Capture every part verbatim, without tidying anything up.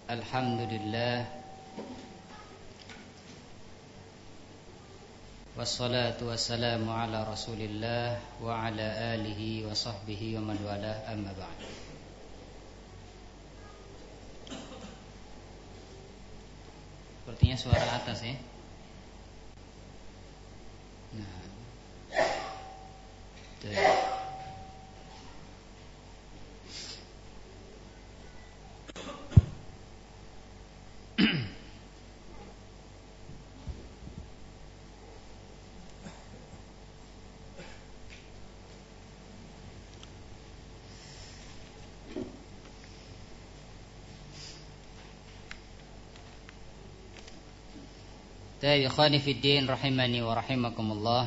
Alhamdulillah, wassalatu wassalamu ala Rasulillah wa ala alihi wa sahbihi wa man walah, amma ba'd. Sepertinya suara atas ya. Nah, tuh. Baik, ikhwani fiddin rahimani wa rahimakumullah.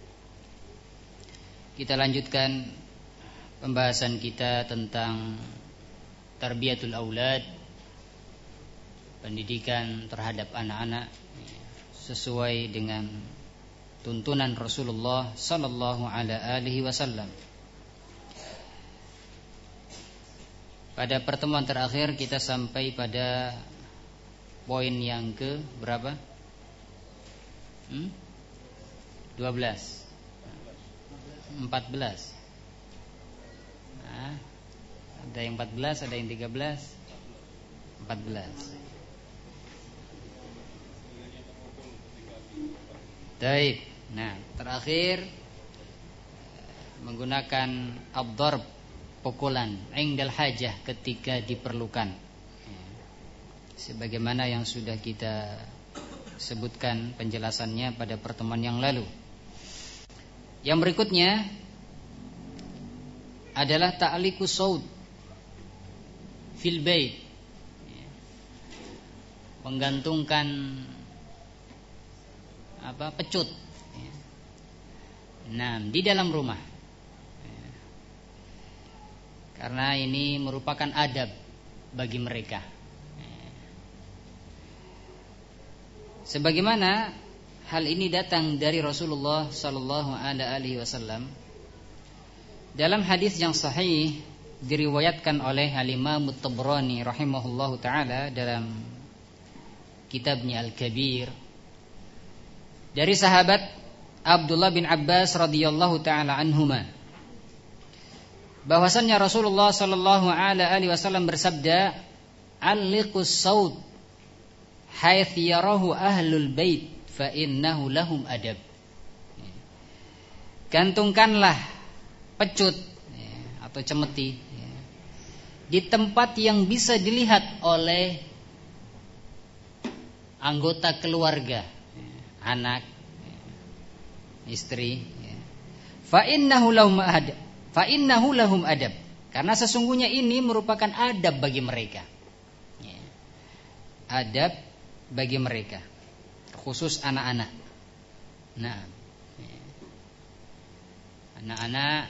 Kita lanjutkan pembahasan kita tentang tarbiyatul aulad, pendidikan terhadap anak-anak sesuai dengan tuntunan Rasulullah sallallahu alaihi wasallam. Pada pertemuan terakhir kita sampai pada poin yang ke berapa? Hmm? dua belas empat belas. Nah, ada yang empat belas, ada yang tiga belas. empat belas. Baik. Nah, terakhir menggunakan ad-darb, pukulan, indal hajah, ketika diperlukan. Sebagaimana yang sudah kita sebutkan penjelasannya pada pertemuan yang lalu. Yang berikutnya adalah ta'liqus saud fil bait, menggantungkan apa pecut, nah di dalam rumah, karena ini merupakan adab bagi mereka. Sebagaimana hal ini datang dari Rasulullah sallallahu alaihi wasallam dalam hadis yang sahih, diriwayatkan oleh Al-Imam At-Tabrani rahimahullahu taala dalam kitabnya Al-Kabir, dari sahabat Abdullah bin Abbas radhiyallahu taala anhuma, bahwasannya Rasulullah sallallahu alaihi wasallam bersabda, "Alliqus saud haits yarahu ahlul bait fa innahu lahum adab." Gantungkanlah pecut atau cemeti di tempat yang bisa dilihat oleh anggota keluarga, anak, istri. Fa innahu lahum adab. Fa innahu lahum adab. Karena sesungguhnya ini merupakan adab bagi mereka. Adab bagi mereka, khusus anak-anak. Nah, anak-anak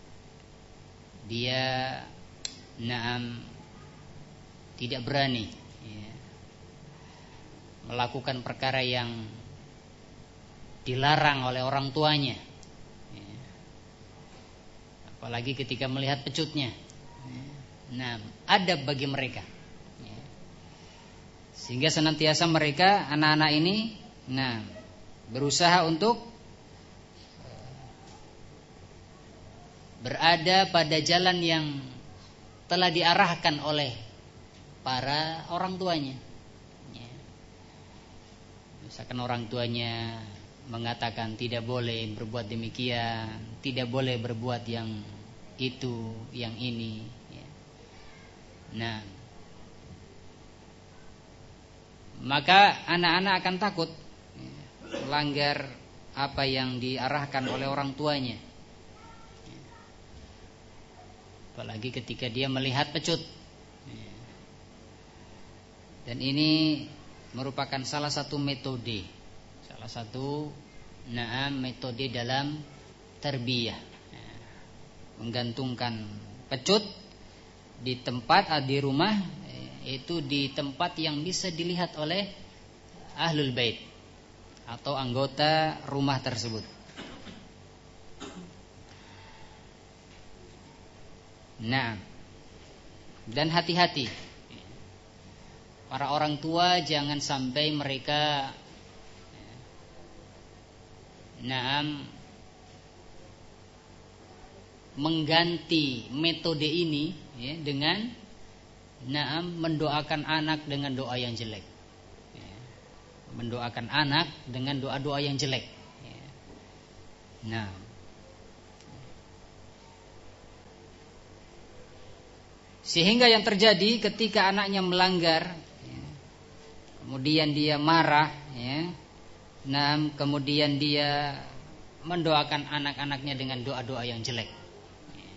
dia naam tidak berani ya, melakukan perkara yang dilarang oleh orang tuanya ya, apalagi ketika melihat pecutnya. Nah, adab bagi mereka, sehingga senantiasa mereka, anak-anak ini, nah, berusaha untuk berada pada jalan yang telah diarahkan oleh para orang tuanya. Ya. Misalkan orang tuanya mengatakan tidak boleh berbuat demikian, tidak boleh berbuat yang itu, yang ini. Ya. Nah, maka anak-anak akan takut melanggar apa yang diarahkan oleh orang tuanya, apalagi ketika dia melihat pecut. Dan ini merupakan salah satu metode, salah satu naam metode dalam tarbiyah, menggantungkan pecut di tempat di rumah, itu di tempat yang bisa dilihat oleh ahlul bait atau anggota rumah tersebut. Nah, dan hati-hati Para orang tua jangan sampai mereka naam mengganti metode ini ya, dengan naam mendoakan anak dengan doa yang jelek. Ya, mendoakan anak dengan doa-doa yang jelek. Ya. Nah, sehingga yang terjadi ketika anaknya melanggar, ya, kemudian dia marah, ya, nah, kemudian dia mendoakan anak-anaknya dengan doa-doa yang jelek. Ya.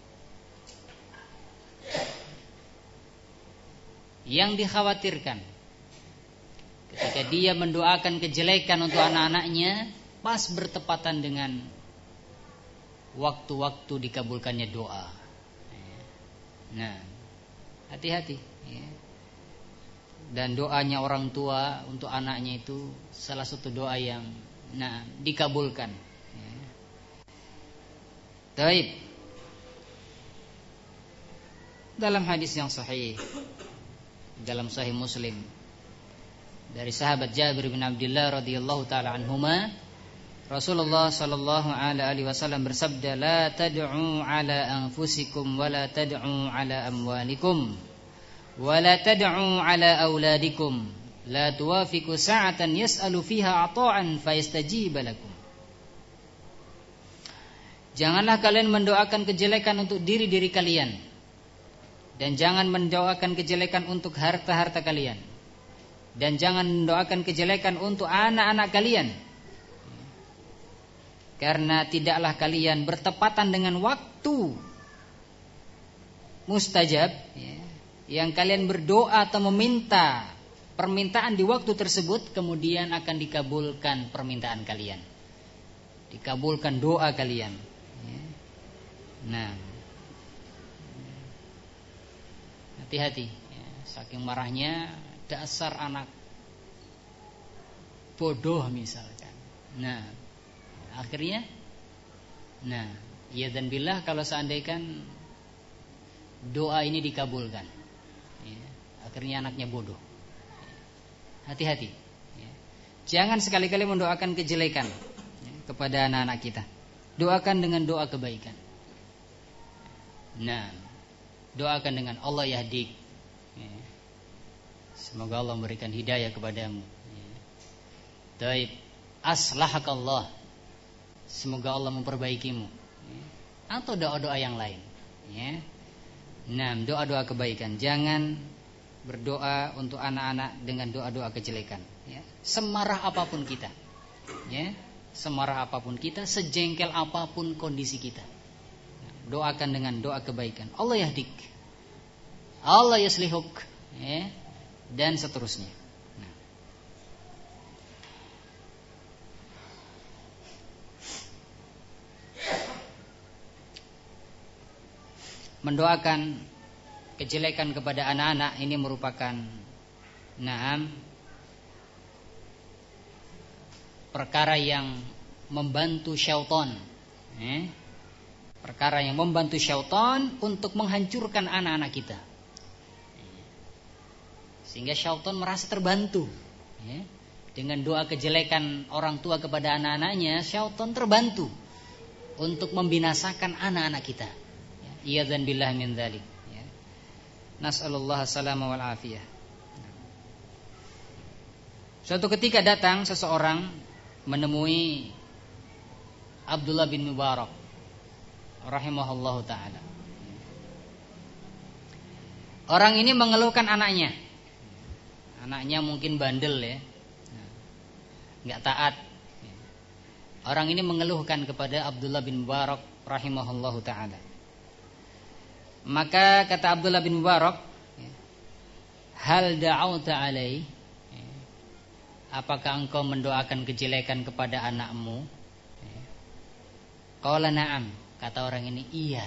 Yang dikhawatirkan ketika dia mendoakan kejelekan untuk anak-anaknya pas bertepatan dengan waktu-waktu dikabulkannya doa. Nah, hati-hati ya. Dan doanya orang tua untuk anaknya itu salah satu doa yang nah dikabulkan ya. Baik. Dalam hadis yang sahih, dalam Sahih Muslim, dari sahabat Jabir bin Abdullah radhiyallahu taala anhuma, Rasulullah sallallahu alaihi wasallam bersabda, "La tad'u ala anfusikum wa la tad'u ala amwalikum wa la tad'u ala auladikum la tuwafiqu sa'atan yas'alu fiha ata'an fayastajiba lakum." Janganlah kalian mendoakan kejelekan untuk diri-diri kalian, dan jangan mendoakan kejelekan untuk harta-harta kalian, dan jangan mendoakan kejelekan untuk anak-anak kalian. Karena tidaklah kalian bertepatan dengan waktu mustajab ya, yang kalian berdoa atau meminta permintaan di waktu tersebut, kemudian akan dikabulkan permintaan kalian, dikabulkan doa kalian ya. Nah, hati-hati ya, saking marahnya, dasar anak bodoh misalkan. Nah, akhirnya, nah, ya dan billah kalau seandainya doa ini dikabulkan, ya, akhirnya anaknya bodoh. Hati-hati, ya. Jangan sekali-kali mendoakan kejelekan ya, kepada anak-anak kita. Doakan dengan doa kebaikan. Nah, doakan dengan Allah yahdik. Ya. Semoga Allah memberikan hidayah kepadamu. Ya. Taib, aslahakallah. Semoga Allah memperbaikimu ya. Atau doa-doa yang lain ya. Nah, doa-doa kebaikan. Jangan berdoa untuk anak-anak dengan doa-doa kejelekan ya. Semarah apapun kita ya, semarah apapun kita, sejengkel apapun kondisi kita, doakan dengan doa kebaikan. Allah yahdik, Allah yaslihuk ya, dan seterusnya. Mendoakan kejelekan kepada anak-anak ini merupakan naam perkara yang membantu syaitan eh? perkara yang membantu syaitan untuk menghancurkan anak-anak kita, sehingga syaitan merasa terbantu eh? Dengan doa kejelekan orang tua kepada anak-anaknya, syaitan terbantu untuk membinasakan anak-anak kita. Iyadzan billah min dzalik ya. Nas'alullah salama wal afiyah. Suatu ketika datang seseorang menemui Abdullah bin Mubarak rahimahullahu taala. Orang ini mengeluhkan anaknya. Anaknya mungkin bandel ya, enggak taat. Orang ini mengeluhkan kepada Abdullah bin Mubarak rahimahullahu taala. Maka kata Abdullah bin Mubarak, hal da'auta alai, apakah engkau mendoakan kejelekan kepada anakmu? Qala na'am, kata orang ini, iya.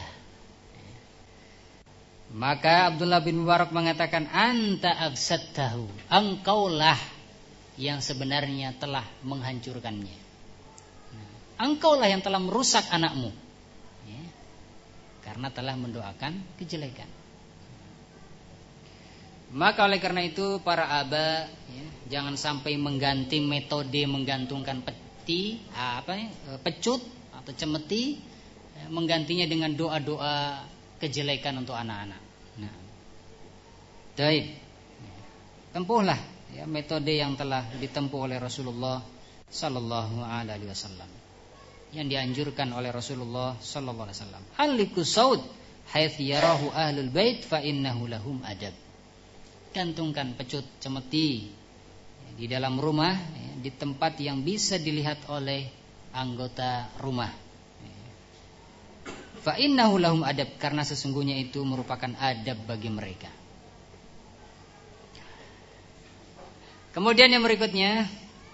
Maka Abdullah bin Mubarak mengatakan, anta afsadtahu, engkaulah yang sebenarnya telah menghancurkannya. Engkaulah yang telah merusak anakmu, karena telah mendoakan kejelekan. Maka oleh karena itu para aba ya, jangan sampai mengganti metode menggantungkan peti apa ya, pecut atau cemeti ya, menggantinya dengan doa-doa kejelekan untuk anak-anak. Nah, baik, tempuhlah ya, metode yang telah ditempuh oleh Rasulullah Sallallahu Alaihi Wasallam, yang dianjurkan oleh Rasulullah Sallallahu Alaihi Wasallam. Aliku saud haits yarahu ahlul bait fa innahu lahum adab. Gantungkan pecut cemeti di dalam rumah ya, di tempat yang bisa dilihat oleh anggota rumah. Fa innahu lahum adab, karena sesungguhnya itu merupakan adab bagi mereka. Kemudian yang berikutnya,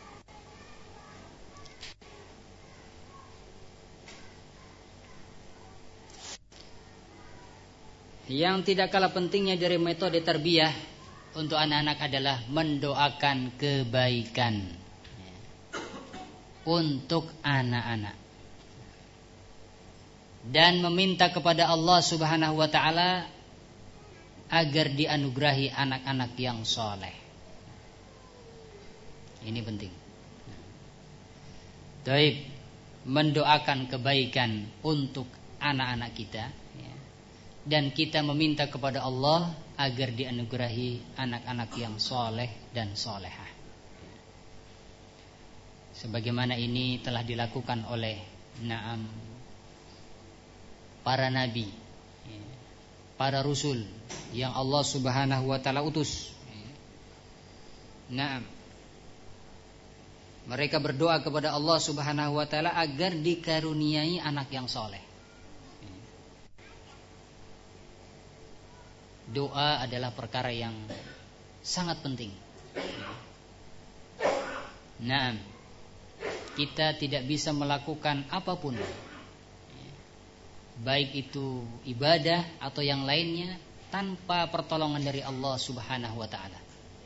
yang tidak kalah pentingnya dari metode tarbiyah untuk anak-anak adalah mendoakan kebaikan untuk anak-anak dan meminta kepada Allah Subhanahu wa taala agar dianugerahi anak-anak yang soleh. Ini penting. Baik, mendoakan kebaikan untuk anak-anak kita ya, dan kita meminta kepada Allah agar dianugerahi anak-anak yang soleh dan solehah, sebagaimana ini telah dilakukan oleh na'am para nabi, para rasul yang Allah Subhanahu wa taala utus. Na'am, mereka berdoa kepada Allah Subhanahu wa taala agar dikaruniai anak yang soleh. Doa adalah perkara yang sangat penting. Nah, kita tidak bisa melakukan apapun, baik itu ibadah atau yang lainnya, tanpa pertolongan dari Allah Subhanahu wa taala.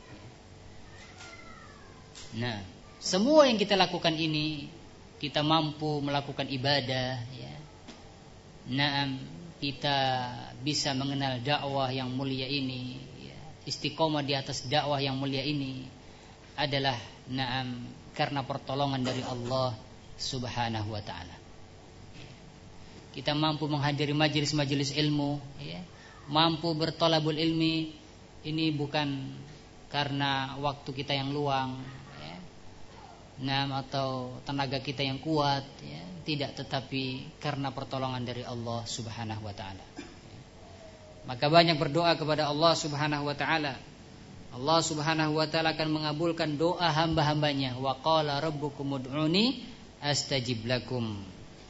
Nah, semua yang kita lakukan ini, kita mampu melakukan ibadah ya. Nah, kita bisa mengenal dakwah yang mulia ini ya, istiqomah di atas dakwah yang mulia ini adalah na'am karena pertolongan dari Allah Subhanahu wa taala. Kita mampu menghadiri majelis-majelis ilmu ya, mampu bertolabul ilmi, ini bukan karena waktu kita yang luang ya, na'am atau tenaga kita yang kuat ya, tidak, tetapi karena pertolongan dari Allah Subhanahu wa taala. Maka banyak berdoa kepada Allah Subhanahu wa taala. Allah Subhanahu wa taala akan mengabulkan doa hamba-hambanya. Wa qala rabbukum ud'uni astajib lakum.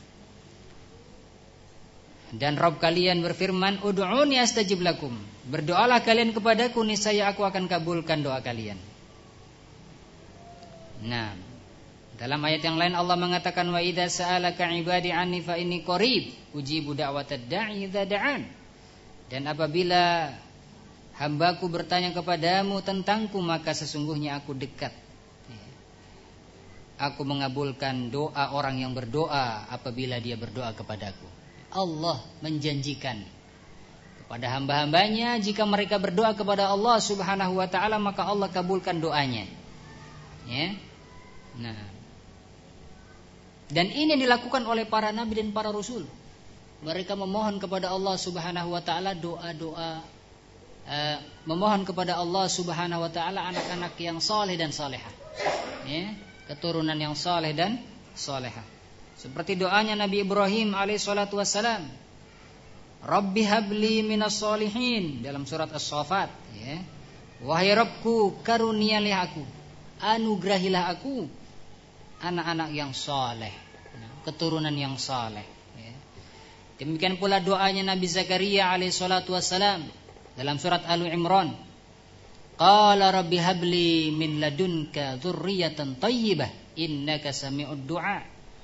Dan Rabb kalian berfirman, ud'uni astajib lakum. Berdoalah kalian kepadaku, niscaya aku akan kabulkan doa kalian. Nah, dalam ayat yang lain Allah mengatakan, wa idza sa'alaka 'ibadi 'anni fa inni qarib ujibu da'watad da'i idza da'an. Dan apabila hambaku bertanya kepadamu tentangku, maka sesungguhnya aku dekat. Aku mengabulkan doa orang yang berdoa apabila dia berdoa kepadaku. Allah menjanjikan kepada hamba-hambanya, jika mereka berdoa kepada Allah Subhanahu wa taala, maka Allah kabulkan doanya. Ya. Nah, dan ini dilakukan oleh para nabi dan para rasul. Mereka memohon kepada Allah Subhanahu wa taala doa-doa uh, memohon kepada Allah Subhanahu wa taala anak-anak yang saleh dan salehah. Ya, keturunan yang saleh dan salehah. Seperti doanya Nabi Ibrahim alaihi salatu wassalam. Rabbi habli minas solihin dalam surat As-Saffat ya. Wahai Rabbku, karunialah aku, anugerahilah aku anak-anak yang saleh, keturunan yang saleh. Demikian pula doanya Nabi Zakaria alaihi salatu wassalam dalam surat Al-Imran. Qala rabbi habli min ladunka dzurriyyatan thayyibah innaka sami'ud du'a.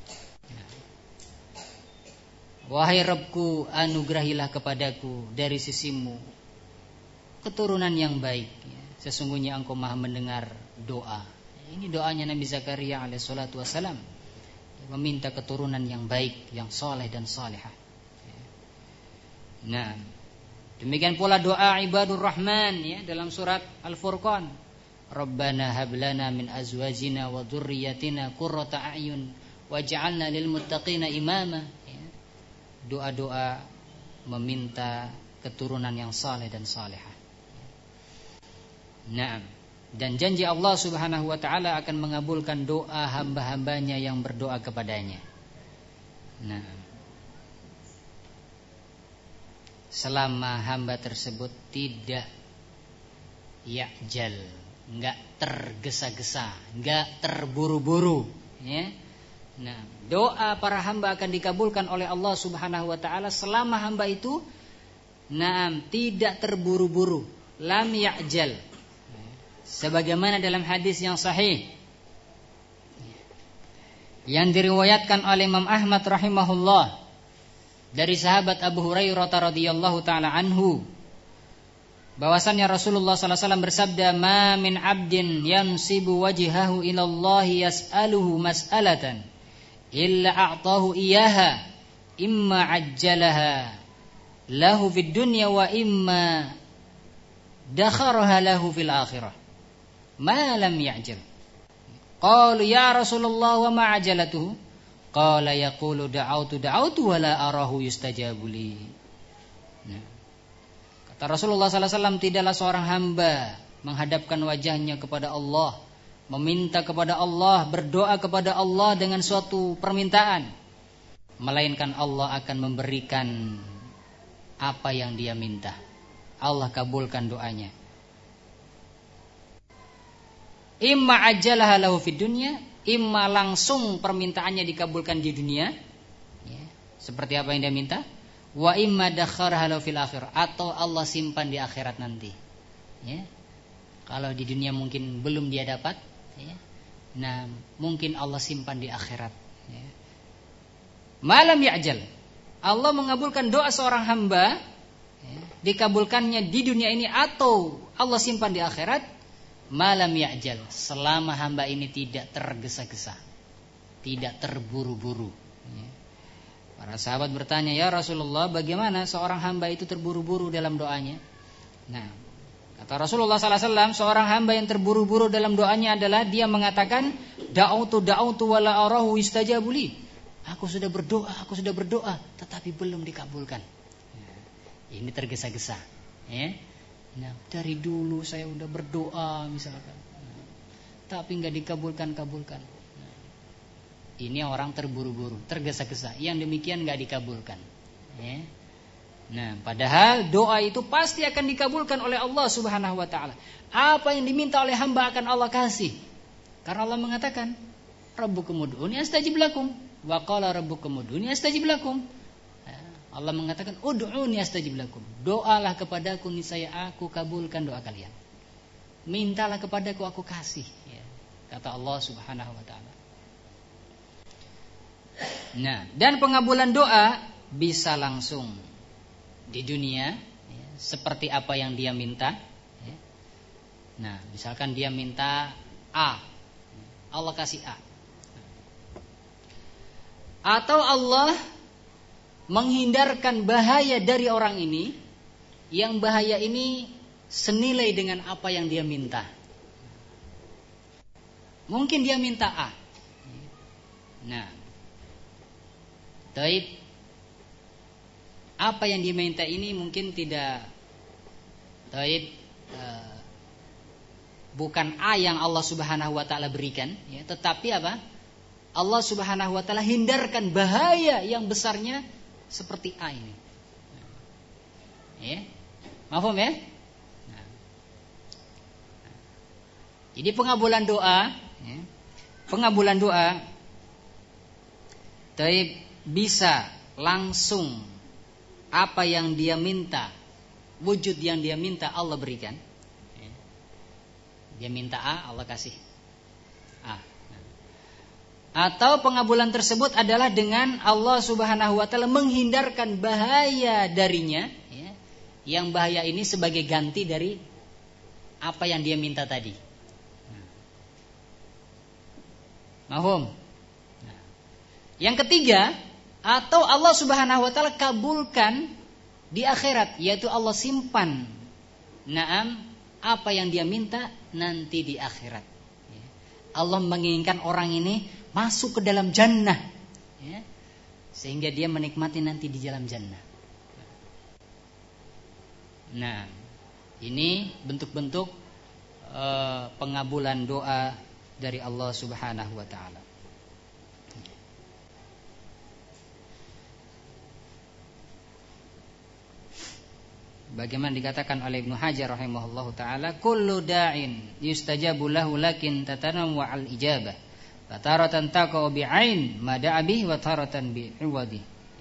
Wahai Rabbku, anugerahilah kepadaku dari sisimu keturunan yang baik. Sesungguhnya Engkau Maha mendengar doa. Ini doanya Nabi Zakaria alaihi salatu wassalam, meminta keturunan yang baik, yang saleh dan salihah. Nah, Demikian pula doa ibadur rahman ya dalam surat Al-Furqan. Rabbana hab lana min azwajina wa dzurriyyatina qurrata a'yun waj'alna lil muttaqina imama. Ya. Doa-doa meminta keturunan yang saleh dan salihah. Naam. Dan janji Allah Subhanahu wa taala akan mengabulkan doa hamba-hambanya yang berdoa kepadanya. Nah, selama hamba tersebut tidak ya'jal, enggak tergesa-gesa, enggak terburu-buru, ya. Nah, doa para hamba akan dikabulkan oleh Allah Subhanahu wa taala selama hamba itu naam tidak terburu-buru, lam ya'jal. Sebagaimana dalam hadis yang sahih yang diriwayatkan oleh Imam Ahmad rahimahullah dari sahabat Abu Hurairah radhiyallahu taala anhu bahwasannya Rasulullah sallallahu alaihi wasallam bersabda, "Ma min 'abdin yansibu wajhahu ila Allah yas'aluhu mas'alatan illa a'tahu iyyaha imma 'ajjalaha lahu fid dunya wa imma dakharaha lahu fil akhirah." Ma lam ya'jal. Qalu ya Rasulullah wa ma ajalatuhu? Qala yaqulu da'autu da'autu wa la arahu yustajabu li. Nah. Kata Rasulullah sallallahu alaihi wasallam, tidaklah seorang hamba menghadapkan wajahnya kepada Allah, meminta kepada Allah, berdoa kepada Allah dengan suatu permintaan, melainkan Allah akan memberikan apa yang dia minta. Allah kabulkan doanya. Imma ajalaha lahu fid dunya, imma langsung permintaannya dikabulkan di dunia, ya, seperti apa yang dia minta, wa imma dakharaha lahu fil akhirah, atau Allah simpan di akhirat nanti. Ya. Kalau di dunia mungkin belum dia dapat, ya. Nah, mungkin Allah simpan di akhirat. Ya. Malam ya'jal, Allah mengabulkan doa seorang hamba, ya, dikabulkannya di dunia ini atau Allah simpan di akhirat. Malam ya'jal, selama hamba ini tidak tergesa-gesa, tidak terburu-buru. Para sahabat bertanya, ya Rasulullah, bagaimana seorang hamba itu terburu-buru dalam doanya? Nah, kata Rasulullah sallallahu alaihi wasallam, seorang hamba yang terburu-buru dalam doanya adalah dia mengatakan, da'autu da'autu wala arahu istajabu li. Aku sudah berdoa, aku sudah berdoa, tetapi belum dikabulkan. Ini tergesa-gesa, ya. Nah, dari dulu saya udah berdoa misalkan, nah, tapi nggak dikabulkan-kabulkan. Nah, ini orang terburu-buru, tergesa-gesa. Yang demikian nggak dikabulkan. Ya. Nah, padahal doa itu pasti akan dikabulkan oleh Allah Subhanahu Wa Taala. Apa yang diminta oleh hamba akan Allah kasih. Karena Allah mengatakan, Rabbukum ud'uni astajib lakum. Wa qala Rabbukum ud'uni astajib lakum. Allah mengatakan ud'uni astajib lakum. Doalah kepadaku niscaya aku kabulkan doa kalian. Mintalah kepadaku aku kasih, ya. Kata Allah Subhanahu wa taala. Nah, dan pengabulan doa bisa langsung di dunia, ya, seperti apa yang dia minta, ya. Nah, misalkan dia minta A, Allah kasih A. Atau Allah menghindarkan bahaya dari orang ini, yang bahaya ini senilai dengan apa yang dia minta. Mungkin dia minta A. Nah, taib, apa yang dia minta ini mungkin tidak taib, uh, bukan A yang Allah Subhanahu wa taala berikan, ya, tetapi apa? Allah Subhanahu wa taala hindarkan bahaya yang besarnya seperti A ini. Ya. Mahfum ya? Nah. Jadi pengabulan doa, ya, pengabulan doa taib bisa langsung apa yang dia minta, wujud yang dia minta Allah berikan. Ya. Dia minta A, Allah kasih A. Atau pengabulan tersebut adalah dengan Allah Subhanahu wa taala menghindarkan bahaya darinya, ya, yang bahaya ini sebagai ganti dari apa yang dia minta tadi. Mahfum? Nah. Yang ketiga, atau Allah Subhanahu wa taala kabulkan di akhirat, yaitu Allah simpan naam apa yang dia minta nanti di akhirat. Allah menginginkan orang ini masuk ke dalam jannah, ya, sehingga dia menikmati nanti di dalam jannah. Nah, ini bentuk-bentuk uh, pengabulan doa dari Allah Subhanahu wa taala. Bagaimana dikatakan oleh Ibnu Hajar rahimahullahu taala, kullu da'in yustajabu lahu lakin tatanam wa al ijabah. Fataratan taqau bi'ain ma da'a bihi wa taratan bi'iwadi.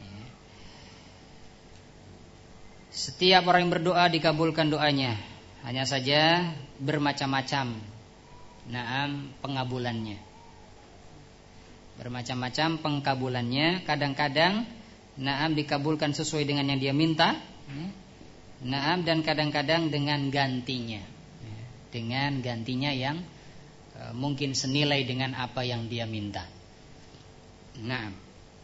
Setiap orang yang berdoa dikabulkan doanya, hanya saja bermacam-macam naam pengabulannya. Bermacam-macam pengkabulannya, kadang-kadang naam dikabulkan sesuai dengan yang dia minta, naam, dan kadang-kadang dengan gantinya, dengan gantinya yang e, mungkin senilai dengan apa yang dia minta. Naam.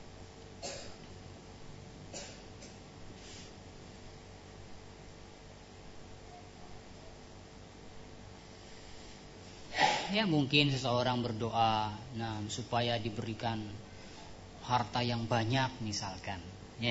Ya mungkin seseorang berdoa, nah, supaya diberikan harta yang banyak misalkan, ya.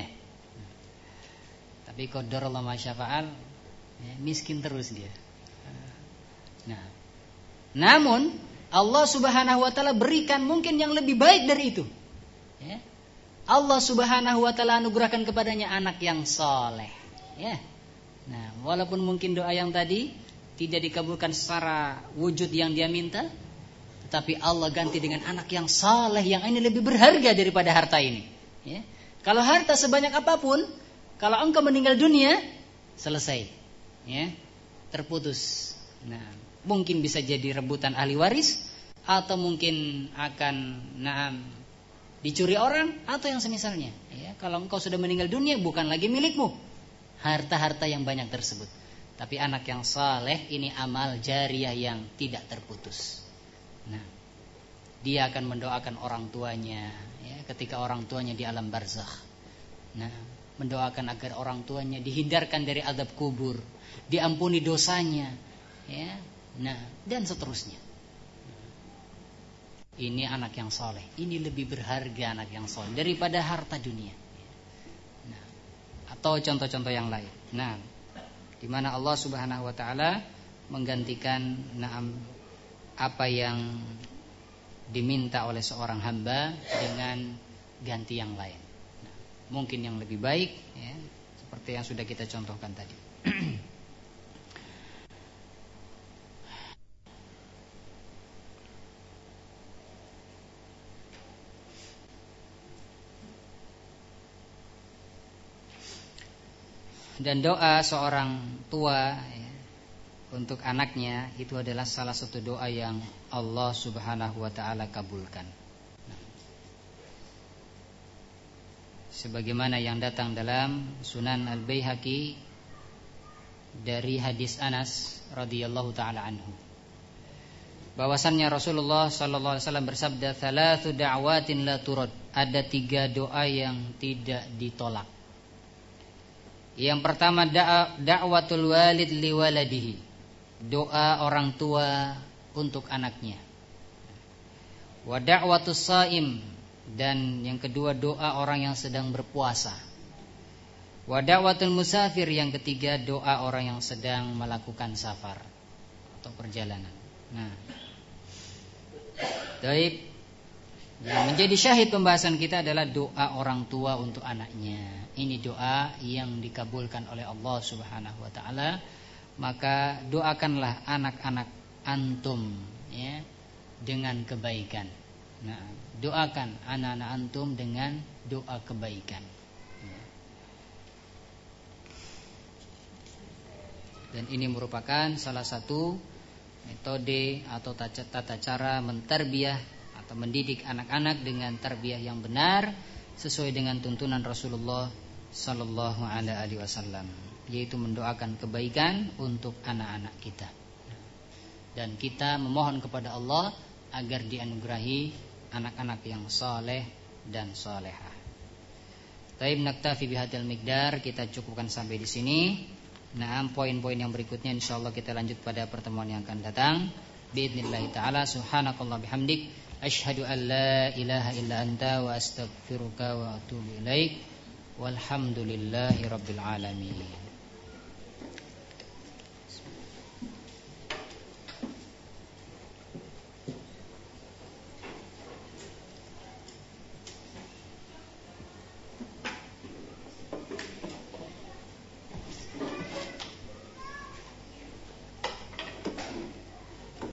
Tapi qadar Allah ma syafa'al, ya, miskin terus dia. Nah, namun Allah Subhanahu wa taala berikan mungkin yang lebih baik dari itu. Ya. Allah Subhanahu wa taala anugerahkan kepadanya anak yang soleh. Ya. Nah, walaupun mungkin doa yang tadi tidak dikabulkan secara wujud yang dia minta, tetapi Allah ganti dengan anak yang soleh yang ini lebih berharga daripada harta ini. Ya. Kalau harta sebanyak apapun, kalau engkau meninggal dunia, selesai, ya, terputus. Nah, mungkin bisa jadi rebutan ahli waris, atau mungkin akan, nah, dicuri orang, atau yang semisalnya. Ya, kalau engkau sudah meninggal dunia, bukan lagi milikmu harta-harta yang banyak tersebut. Tapi anak yang saleh ini amal jariyah yang tidak terputus. Nah, dia akan mendoakan orang tuanya, ya, ketika orang tuanya di alam barzakh. Nah, mendoakan agar orang tuanya dihindarkan dari azab kubur, diampuni dosanya, ya, nah, dan seterusnya. Ini anak yang soleh, ini lebih berharga anak yang soleh daripada harta dunia. Nah, atau contoh-contoh yang lain. Nah, di mana Allah Subhanahu wa taala menggantikan naam apa yang diminta oleh seorang hamba dengan ganti yang lain. Mungkin yang lebih baik, ya, seperti yang sudah kita contohkan tadi. Dan doa seorang tua, ya, untuk anaknya itu adalah salah satu doa yang Allah Subhanahu wa taala kabulkan. Sebagaimana yang datang dalam Sunan Al-Baihaqi dari hadis Anas radhiyallahu taala anhu, bahwasannya Rasulullah sallallahu alaihi wasallam bersabda, "Thalathu da'watin la turad." Ada tiga doa yang tidak ditolak. Yang pertama, da'a da'watul walid liwaladihi, doa orang tua untuk anaknya. Wa da'watus shaim, dan yang kedua doa orang yang sedang berpuasa. Wa da'watul musafir, yang ketiga doa orang yang sedang melakukan safar atau perjalanan. Nah, baik, yang menjadi syahid pembahasan kita adalah doa orang tua untuk anaknya. Ini doa yang dikabulkan oleh Allah Subhanahu wa taala. Maka doakanlah anak-anak antum, ya, dengan kebaikan. Nah, doakan anak-anak antum dengan doa kebaikan. Dan ini merupakan salah satu metode atau tata cara mentarbiyah atau mendidik anak-anak dengan tarbiyah yang benar sesuai dengan tuntunan Rasulullah sallallahu alaihi wasallam, yaitu mendoakan kebaikan untuk anak-anak kita. Dan kita memohon kepada Allah agar dianugerahi anak-anak yang saleh dan salehah. Taib naktafi bihadzal miqdar, kita cukupkan sampai di sini. Nah, poin-poin yang berikutnya insyaallah kita lanjut pada pertemuan yang akan datang. Biidznillah taala, subhanakallah bihamdik, asyhadu an la ilaha illa anta wa astaghfiruka wa atubu ilaik. Walhamdulillahi rabbil alamin.